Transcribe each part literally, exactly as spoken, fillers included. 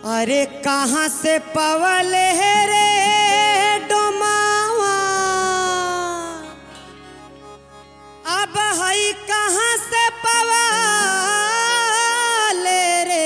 अरे कहाँ से पवले है रे डोमावा, अब हई कहाँ से पवले रे।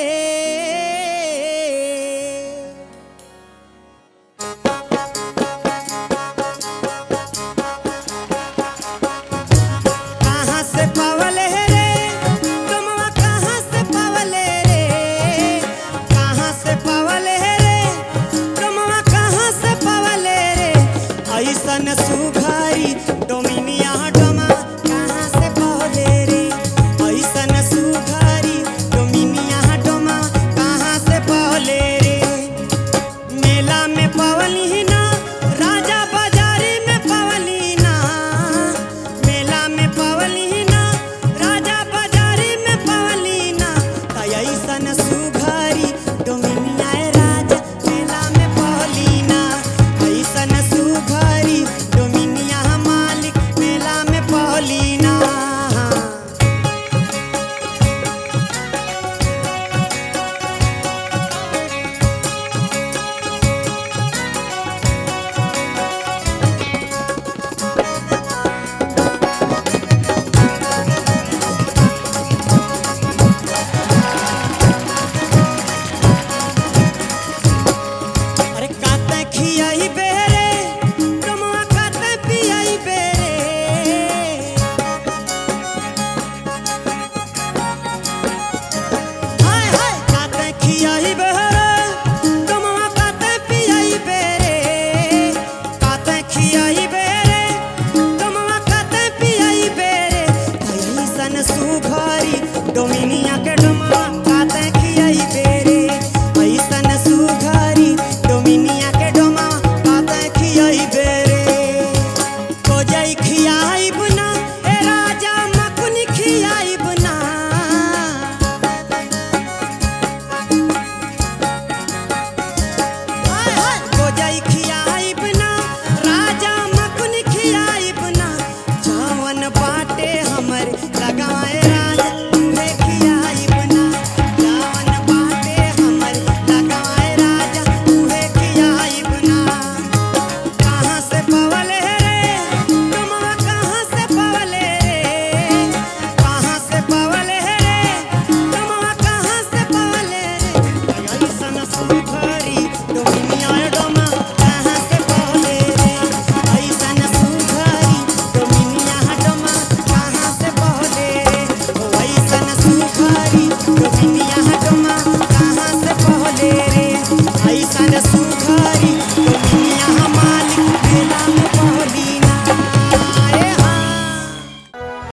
कहाँ से पवले है रे डोमावा, कहाँ से पवले रे, कहाँ से पवले है रे डोमावा, कहाँ से पवले रे। ऐसन सुघारी डोमिनिया डोमा कहाँ से पवले रे, ऐसन सुघारी डोमिनिया डोमा कहाँ से पवले रे। मेला में पवली ना, राजा बाजारी में पवली ना, मेला में पवली ना, राजा बाजारी में पवली ना। ऐसन सुघारी डोमिनिया राजा मेला में पवली ना, ऐसन सुघारी डोमिनिया मालिक मेला में पवली ना। अरे काते खियाई बेरे डोमवा, काते पियाई बेरे। हाय हाय काते खियाई बेरे डोमवा, काते पियाई बेरे, काते खियाई बेरे डोमवा, काते पियाई बेरे। ऐसन सुघारी डोमिनिया के डोमवा काते खियाई बेरे, ऐसन सुघारी डोमिनिया के डोमा काते खियाई बेरे। कोजई खियाई बुना ए राजा मकुनी खियाई बुना, हाय हाय कोजई खियाई बुना, राजा मकुनी खियाई बुना। जावन बाटे हमर लगाए राजा तुहे खियाई बुना, जावन बाटे हमर लगाए राजा तुहे खियाई बुना। कहाँ से पवले रे डोमवा, कहाँ से पवले रे, कहाँ से पवले रे डोमवा, कहाँ से पवले रे। ऐसन सुघारी डोमिनिया डोमा कहाँ से पवले रे, ऐसन सुघारी डोमिनिया डोमा कहाँ से पवले रे। ओ ऐसन सुघारी डोमिनिया डोमा कहाँ से पवले रे, ऐसन सुघारी